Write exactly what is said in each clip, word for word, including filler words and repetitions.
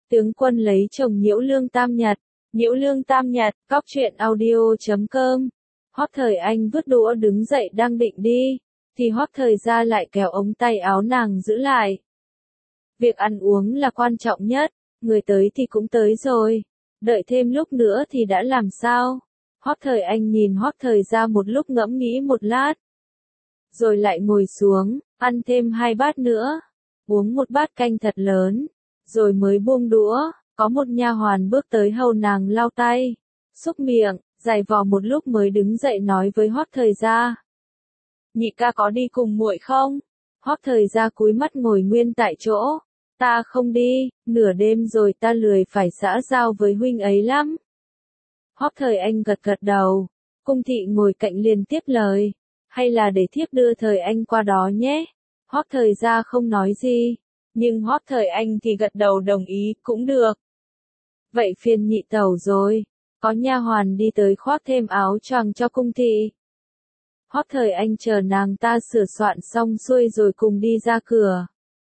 Tướng quân lấy chồng Nhiễu Lương Tam Nhật. Nhiễu Lương Tam Nhật, góc truyện audio chấm com. Hoắc Thời Anh vứt đũa đứng dậy đang định đi, thì Hoắc Thời Gia lại kéo ống tay áo nàng giữ lại. Việc ăn uống là quan trọng nhất, người tới thì cũng tới rồi, đợi thêm lúc nữa thì đã làm sao? Hoắc Thời Anh nhìn Hoắc Thời Gia một lúc ngẫm nghĩ một lát, rồi lại ngồi xuống, ăn thêm hai bát nữa, uống một bát canh thật lớn, rồi mới buông đũa. Có một nha hoàn bước tới hầu nàng lau tay, xúc miệng, giày vò một lúc mới đứng dậy nói với Hoắc Thời Gia: "Nhị ca có đi cùng muội không?" Hoắc Thời Gia cúi mắt ngồi nguyên tại chỗ: "Ta không đi, nửa đêm rồi ta lười phải xã giao với huynh ấy lắm." Hoắc Thời Anh gật gật đầu, Cung thị ngồi cạnh liền tiếp lời: "Hay là để thiếp đưa Thời Anh qua đó nhé." Hoắc Thời Gia không nói gì, nhưng Hoắc Thời Anh thì gật đầu đồng ý, cũng được. Vậy phiền nhị tẩu rồi. Có nha hoàn đi tới khoác thêm áo choàng cho Cung thị. Hoắc Thời Anh chờ nàng ta sửa soạn xong xuôi rồi cùng đi ra cửa.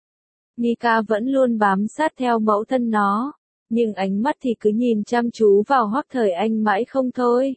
Nika vẫn luôn bám sát theo mẫu thân nó, nhưng ánh mắt thì cứ nhìn chăm chú vào Hoắc Thời Anh mãi không thôi.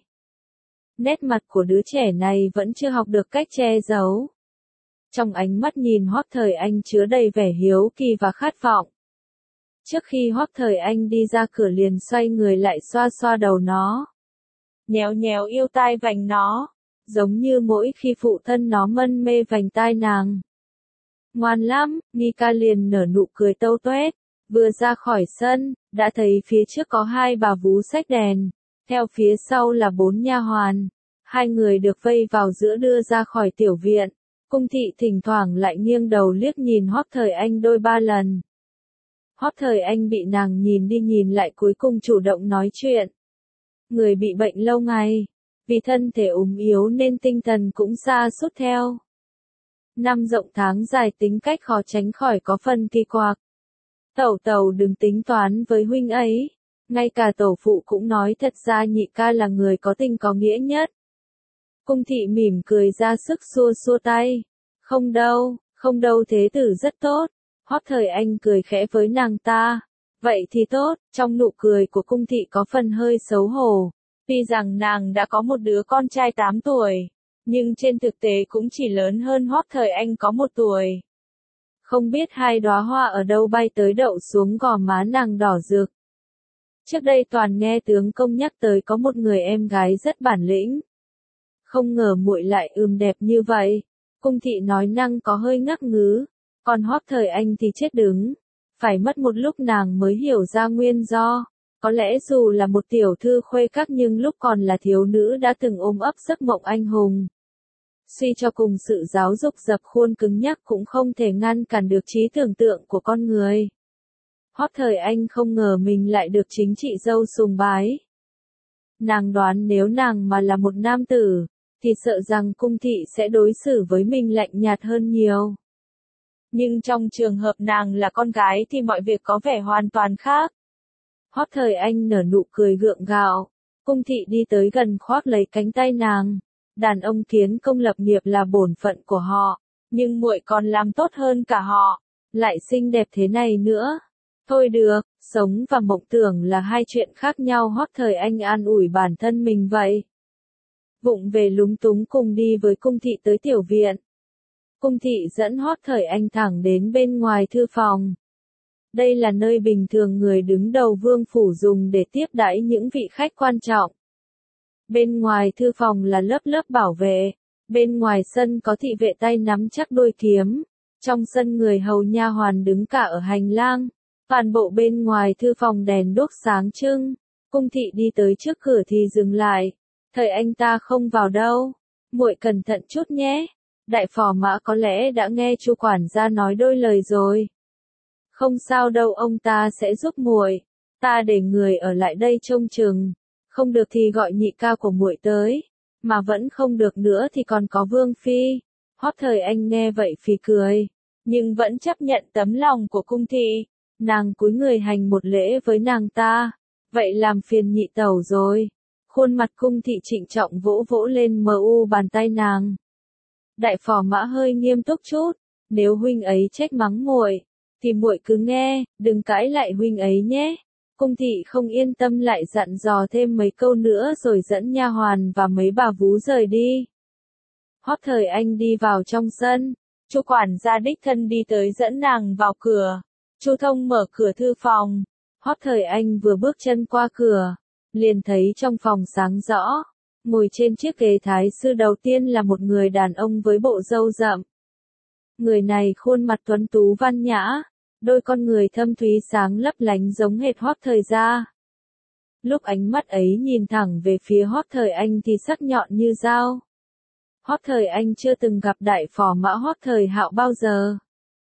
Nét mặt của đứa trẻ này vẫn chưa học được cách che giấu. Trong ánh mắt nhìn Hoắc Thời Anh chứa đầy vẻ hiếu kỳ và khát vọng. Trước khi Hoắc Thời Anh đi ra cửa liền xoay người lại xoa xoa đầu nó, nhéo nhéo yêu tai vành nó, giống như mỗi khi phụ thân nó mân mê vành tai nàng. Ngoan lắm, Nika liền nở nụ cười tâu tuét. Vừa ra khỏi sân, đã thấy phía trước có hai bà vú xách đèn, theo phía sau là bốn nha hoàn. Hai người được vây vào giữa đưa ra khỏi tiểu viện. Cung thị thỉnh thoảng lại nghiêng đầu liếc nhìn Hoắc Thời Anh đôi ba lần. Hoắc Thời Anh bị nàng nhìn đi nhìn lại cuối cùng chủ động nói chuyện. Người bị bệnh lâu ngày, vì thân thể ốm yếu nên tinh thần cũng sa sút theo. Năm rộng tháng dài tính cách khó tránh khỏi có phần kỳ quặc. Tẩu tẩu đừng tính toán với huynh ấy, ngay cả tổ phụ cũng nói thật ra nhị ca là người có tình có nghĩa nhất. Cung thị mỉm cười ra sức xua xua tay. Không đâu, không đâu, thế tử rất tốt. Hoắc Thời Anh cười khẽ với nàng ta. Vậy thì tốt, trong nụ cười của Cung thị có phần hơi xấu hổ. Tuy rằng nàng đã có một đứa con trai tám tuổi, nhưng trên thực tế cũng chỉ lớn hơn Hoắc Thời Anh có một tuổi. Không biết hai đóa hoa ở đâu bay tới đậu xuống gò má nàng đỏ rực. Trước đây toàn nghe tướng công nhắc tới có một người em gái rất bản lĩnh. Không ngờ muội lại ừm đẹp như vậy. Cung thị nói năng có hơi ngắc ngứ, còn Hoắc Thời Anh thì chết đứng. Phải mất một lúc nàng mới hiểu ra nguyên do. Có lẽ dù là một tiểu thư khuê các nhưng lúc còn là thiếu nữ đã từng ôm ấp giấc mộng anh hùng. Suy cho cùng sự giáo dục dập khuôn cứng nhắc cũng không thể ngăn cản được trí tưởng tượng của con người. Hoắc Thời Anh không ngờ mình lại được chính chị dâu sùng bái. Nàng đoán nếu nàng mà là một nam tử, thì sợ rằng Cung thị sẽ đối xử với mình lạnh nhạt hơn nhiều. Nhưng trong trường hợp nàng là con gái thì mọi việc có vẻ hoàn toàn khác. Hoắc Thời Anh nở nụ cười gượng gạo, Cung thị đi tới gần khoác lấy cánh tay nàng. Đàn ông kiến công lập nghiệp là bổn phận của họ, nhưng muội còn làm tốt hơn cả họ, lại xinh đẹp thế này nữa. Thôi được, sống và mộng tưởng là hai chuyện khác nhau. Hoắc Thời Anh an ủi bản thân mình vậy. Vụng về lúng túng cùng đi với Cung thị tới tiểu viện. Cung thị dẫn Hoắc Thời Anh thẳng đến bên ngoài thư phòng. Đây là nơi bình thường người đứng đầu vương phủ dùng để tiếp đãi những vị khách quan trọng. Bên ngoài thư phòng là lớp lớp bảo vệ, bên ngoài sân có thị vệ tay nắm chắc đôi kiếm, trong sân người hầu nha hoàn đứng cả ở hành lang, toàn bộ bên ngoài thư phòng đèn đuốc sáng trưng. Cung thị đi tới trước cửa thì dừng lại. Thời Anh ta không vào đâu, muội cẩn thận chút nhé. Đại phò mã có lẽ đã nghe chu quản gia nói đôi lời rồi. Không sao đâu, ông ta sẽ giúp muội. Ta để người ở lại đây trông chừng. Không được thì gọi nhị ca của muội tới, mà vẫn không được nữa thì còn có Vương phi. Hoắc Thời Anh nghe vậy phì cười, nhưng vẫn chấp nhận tấm lòng của Cung thị. Nàng cúi người hành một lễ với nàng ta. Vậy làm phiền nhị tẩu rồi. Khuôn mặt Cung thị trịnh trọng vỗ vỗ lên mờ u bàn tay nàng. Đại phò mã hơi nghiêm túc chút, nếu huynh ấy trách mắng muội, thì muội cứ nghe, đừng cãi lại huynh ấy nhé. Cung thị không yên tâm lại dặn dò thêm mấy câu nữa rồi dẫn nha hoàn và mấy bà vú rời đi. Hoắc Thời Anh đi vào trong sân, Chu quản gia đích thân đi tới dẫn nàng vào cửa. Chu Thông mở cửa thư phòng. Hoắc Thời Anh vừa bước chân qua cửa, liền thấy trong phòng sáng rõ. Ngồi trên chiếc ghế thái sư đầu tiên là một người đàn ông với bộ râu rậm. Người này khuôn mặt tuấn tú văn nhã, đôi con người thâm thúy sáng lấp lánh giống hệt Hoắc Thời gia. Lúc ánh mắt ấy nhìn thẳng về phía Hoắc Thời Anh thì sắc nhọn như dao. Hoắc Thời Anh chưa từng gặp đại phò mã Hoắc Thời Hạo bao giờ.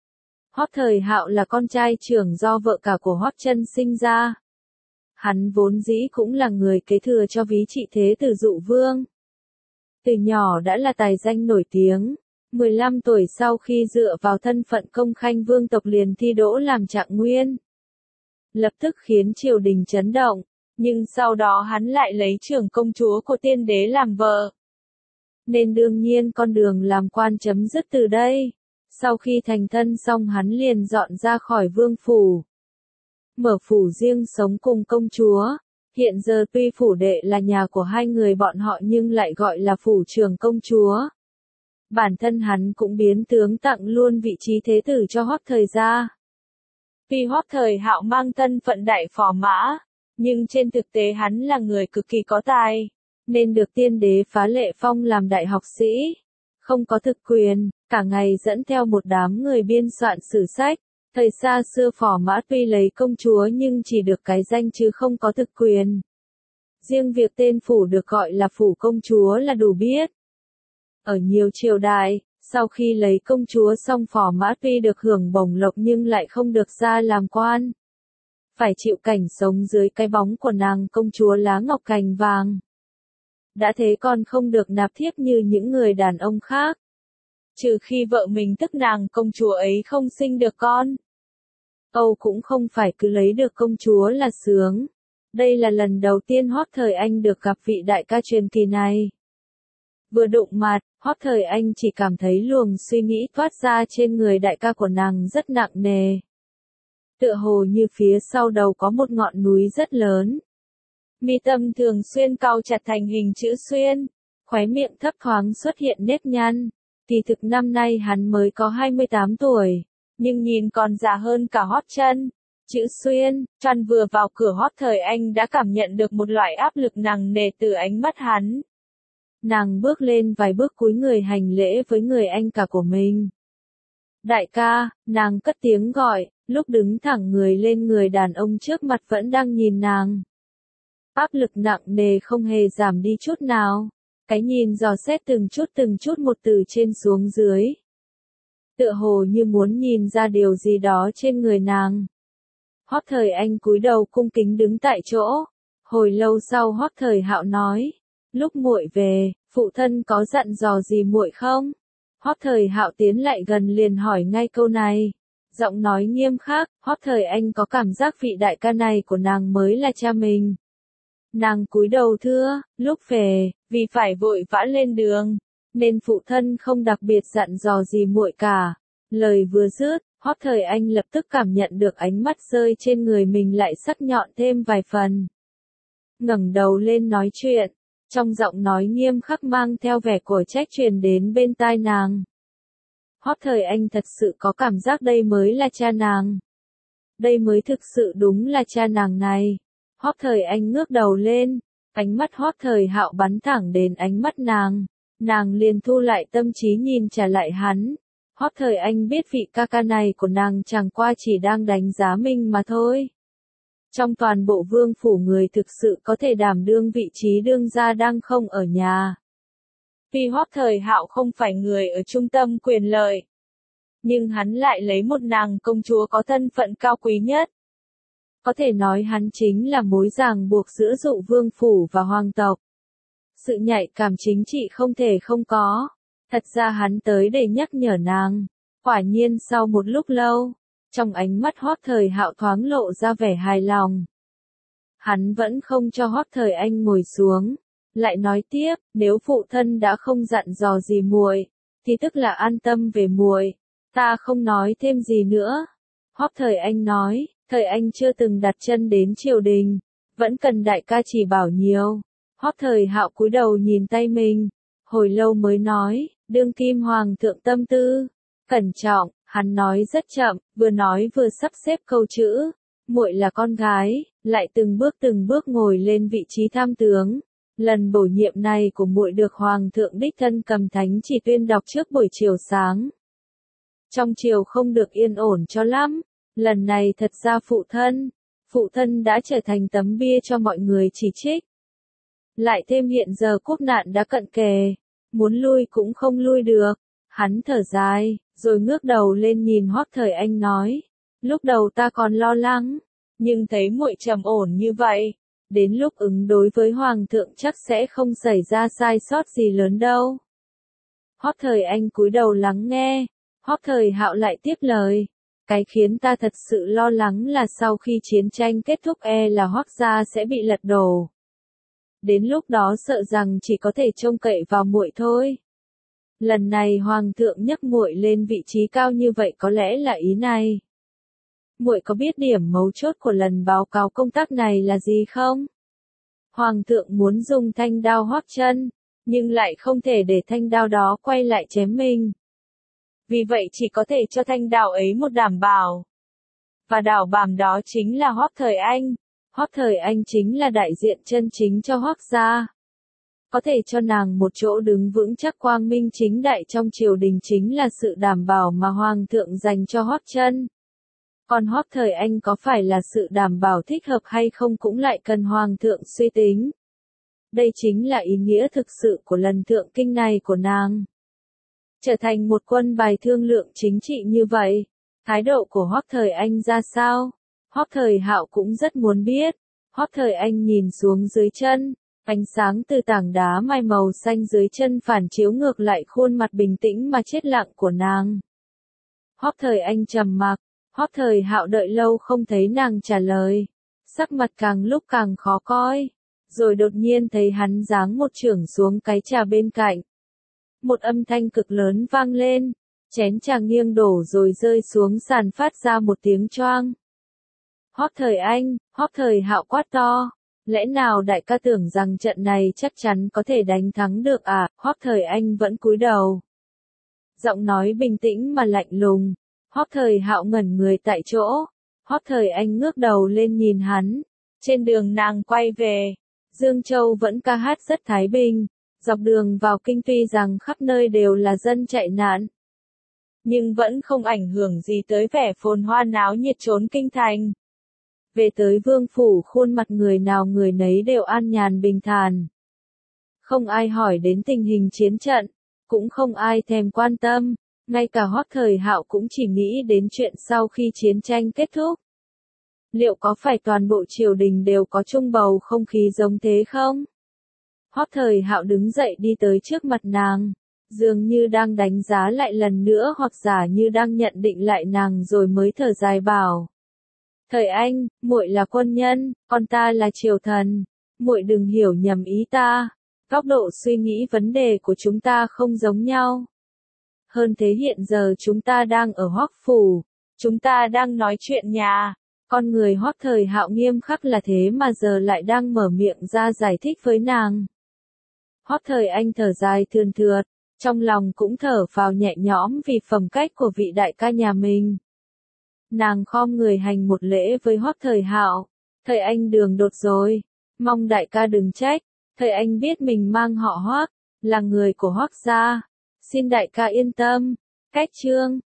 Hoắc Thời Hạo là con trai trưởng do vợ cả của Hoắc Chân sinh ra. Hắn vốn dĩ cũng là người kế thừa cho ví trị thế tử Dụ Vương. Từ nhỏ đã là tài danh nổi tiếng, mười lăm tuổi sau khi dựa vào thân phận công khanh vương tộc liền thi đỗ làm trạng nguyên. Lập tức khiến triều đình chấn động, nhưng sau đó hắn lại lấy trưởng công chúa của tiên đế làm vợ. Nên đương nhiên con đường làm quan chấm dứt từ đây. Sau khi thành thân xong hắn liền dọn ra khỏi vương phủ. Mở phủ riêng sống cùng công chúa. Hiện giờ tuy phủ đệ là nhà của hai người bọn họ nhưng lại gọi là phủ trưởng công chúa. Bản thân hắn cũng biến tướng tặng luôn vị trí thế tử cho Hoắc Thời gia. Tuy Hoắc Thời Hạo mang thân phận đại phò mã, nhưng trên thực tế hắn là người cực kỳ có tài, nên được tiên đế phá lệ phong làm đại học sĩ. Không có thực quyền, cả ngày dẫn theo một đám người biên soạn sử sách. Thời xa xưa phò mã tuy lấy công chúa nhưng chỉ được cái danh chứ không có thực quyền. Riêng việc tên phủ được gọi là phủ công chúa là đủ biết. Ở nhiều triều đại, sau khi lấy công chúa xong phò mã tuy được hưởng bổng lộc nhưng lại không được ra làm quan. Phải chịu cảnh sống dưới cái bóng của nàng công chúa lá ngọc cành vàng. Đã thế còn không được nạp thiếp như những người đàn ông khác. Trừ khi vợ mình tức nàng công chúa ấy không sinh được con. Âu cũng không phải cứ lấy được công chúa là sướng. Đây là lần đầu tiên Hoắc Thời Anh được gặp vị đại ca truyền kỳ này. Vừa đụng mặt, Hoắc Thời Anh chỉ cảm thấy luồng suy nghĩ thoát ra trên người đại ca của nàng rất nặng nề. Tựa hồ như phía sau đầu có một ngọn núi rất lớn. Mi tâm thường xuyên cau chặt thành hình chữ xuyên, khóe miệng thấp thoáng xuất hiện nếp nhăn. Kỳ thực năm nay hắn mới có hai mươi tám tuổi, nhưng nhìn còn già hơn cả Hoắc Chân. Chữ xuyên, tròn vừa vào cửa Hoắc Thời Anh đã cảm nhận được một loại áp lực nặng nề từ ánh mắt hắn. Nàng bước lên vài bước cúi người hành lễ với người anh cả của mình. Đại ca, nàng cất tiếng gọi, lúc đứng thẳng người lên người đàn ông trước mặt vẫn đang nhìn nàng. Áp lực nặng nề không hề giảm đi chút nào. Cái nhìn dò xét từng chút từng chút một từ trên xuống dưới. Tựa hồ như muốn nhìn ra điều gì đó trên người nàng. Hoắc Thời Anh cúi đầu cung kính đứng tại chỗ. Hồi lâu sau Hoắc Thời Hạo nói, lúc muội về, phụ thân có dặn dò gì muội không? Hoắc Thời Hạo tiến lại gần liền hỏi ngay câu này. Giọng nói nghiêm khắc, Hoắc Thời Anh có cảm giác vị đại ca này của nàng mới là cha mình. Nàng cúi đầu thưa, lúc về, vì phải vội vã lên đường, nên phụ thân không đặc biệt dặn dò gì muội cả. Lời vừa dứt, Hoắc Thời Anh lập tức cảm nhận được ánh mắt rơi trên người mình lại sắc nhọn thêm vài phần. Ngẩng đầu lên nói chuyện, trong giọng nói nghiêm khắc mang theo vẻ cổ trách truyền đến bên tai nàng. Hoắc Thời Anh thật sự có cảm giác đây mới là cha nàng. Đây mới thực sự đúng là cha nàng này. Hoắc Thời Anh ngước đầu lên, ánh mắt Hoắc Thời Hạo bắn thẳng đến ánh mắt nàng, nàng liền thu lại tâm trí nhìn trả lại hắn. Hoắc Thời Anh biết vị ca ca này của nàng chẳng qua chỉ đang đánh giá mình mà thôi. Trong toàn bộ vương phủ người thực sự có thể đảm đương vị trí đương gia đang không ở nhà. Tuy Hoắc Thời Hạo không phải người ở trung tâm quyền lợi, nhưng hắn lại lấy một nàng công chúa có thân phận cao quý nhất. Có thể nói hắn chính là mối ràng buộc giữa Dụ vương phủ và hoàng tộc. Sự nhạy cảm chính trị không thể không có. Thật ra hắn tới để nhắc nhở nàng. Quả nhiên sau một lúc lâu, trong ánh mắt Hoắc Thời Hạo thoáng lộ ra vẻ hài lòng. Hắn vẫn không cho Hoắc Thời Anh ngồi xuống, lại nói tiếp, nếu phụ thân đã không dặn dò gì muội, thì tức là an tâm về muội, ta không nói thêm gì nữa. Hoắc Thời Anh nói, Thời Anh chưa từng đặt chân đến triều đình, vẫn cần đại ca chỉ bảo nhiều. Hoắc Thời Hạo cúi đầu nhìn tay mình, hồi lâu mới nói, đương kim hoàng thượng tâm tư, cẩn trọng, hắn nói rất chậm, vừa nói vừa sắp xếp câu chữ, muội là con gái, lại từng bước từng bước ngồi lên vị trí tham tướng. Lần bổ nhiệm này của muội được hoàng thượng đích thân cầm thánh chỉ tuyên đọc trước buổi chiều sáng. Trong triều không được yên ổn cho lắm, lần này thật ra phụ thân, phụ thân đã trở thành tấm bia cho mọi người chỉ trích. Lại thêm hiện giờ quốc nạn đã cận kề, muốn lui cũng không lui được. Hắn thở dài, rồi ngước đầu lên nhìn Hoắc Thời Anh nói, lúc đầu ta còn lo lắng, nhưng thấy muội trầm ổn như vậy, đến lúc ứng đối với hoàng thượng chắc sẽ không xảy ra sai sót gì lớn đâu. Hoắc Thời Anh cúi đầu lắng nghe, Hoắc Thời Hạo lại tiếp lời, cái khiến ta thật sự lo lắng là sau khi chiến tranh kết thúc e là Hoắc gia sẽ bị lật đổ. Đến lúc đó sợ rằng chỉ có thể trông cậy vào muội thôi. Lần này hoàng thượng nhấc muội lên vị trí cao như vậy có lẽ là ý này. Muội có biết điểm mấu chốt của lần báo cáo công tác này là gì không? Hoàng thượng muốn dùng thanh đao Hoắc chân, nhưng lại không thể để thanh đao đó quay lại chém mình. Vì vậy chỉ có thể cho thanh đao ấy một đảm bảo. Và đảm bảo đó chính là Hoắc Thời Anh. Hoắc Thời Anh chính là đại diện chân chính cho Hoắc gia. Có thể cho nàng một chỗ đứng vững chắc quang minh chính đại trong triều đình chính là sự đảm bảo mà hoàng thượng dành cho Hoắc chân. Còn Hoắc Thời Anh có phải là sự đảm bảo thích hợp hay không cũng lại cần hoàng thượng suy tính. Đây chính là ý nghĩa thực sự của lần thượng kinh này của nàng. Trở thành một quân bài thương lượng chính trị như vậy, thái độ của Hoắc Thời Anh ra sao? Hoắc Thời Hạo cũng rất muốn biết. Hoắc Thời Anh nhìn xuống dưới chân, ánh sáng từ tảng đá mai màu xanh dưới chân phản chiếu ngược lại khuôn mặt bình tĩnh mà chết lặng của nàng. Hoắc Thời Anh trầm mặc, Hoắc Thời Hạo đợi lâu không thấy nàng trả lời, sắc mặt càng lúc càng khó coi, rồi đột nhiên thấy hắn giáng một chưởng xuống cái trà bên cạnh. Một âm thanh cực lớn vang lên, chén trà nghiêng đổ rồi rơi xuống sàn phát ra một tiếng choang. Hoắc Thời Anh, Hoắc Thời Hạo quát to, lẽ nào đại ca tưởng rằng trận này chắc chắn có thể đánh thắng được à? Hoắc Thời Anh vẫn cúi đầu. Giọng nói bình tĩnh mà lạnh lùng. Hoắc Thời Hạo ngẩn người tại chỗ. Hoắc Thời Anh ngước đầu lên nhìn hắn. Trên đường nàng quay về, Dương Châu vẫn ca hát rất thái bình. Dọc đường vào kinh tuy rằng khắp nơi đều là dân chạy nạn, nhưng vẫn không ảnh hưởng gì tới vẻ phồn hoa náo nhiệt trốn kinh thành. Về tới vương phủ khuôn mặt người nào người nấy đều an nhàn bình thản. Không ai hỏi đến tình hình chiến trận, cũng không ai thèm quan tâm, ngay cả Hoắc Thời Hạo cũng chỉ nghĩ đến chuyện sau khi chiến tranh kết thúc. Liệu có phải toàn bộ triều đình đều có chung bầu không khí giống thế không? Hoắc Thời Hạo đứng dậy đi tới trước mặt nàng, dường như đang đánh giá lại lần nữa hoặc giả như đang nhận định lại nàng rồi mới thở dài bảo. Thời Anh, muội là quân nhân, còn ta là triều thần, muội đừng hiểu nhầm ý ta, góc độ suy nghĩ vấn đề của chúng ta không giống nhau. Hơn thế hiện giờ chúng ta đang ở Hoắc phủ, chúng ta đang nói chuyện nhà. Con người Hoắc Thời Hạo nghiêm khắc là thế mà giờ lại đang mở miệng ra giải thích với nàng. Hoắc Thời Anh thở dài thườn thượt, trong lòng cũng thở phào nhẹ nhõm vì phẩm cách của vị đại ca nhà mình. Nàng khom người hành một lễ với Hoắc Thời Hạo, Thời Anh đường đột rồi, mong đại ca đừng trách, Thời Anh biết mình mang họ Hoắc, là người của Hoắc gia, xin đại ca yên tâm. Cách chương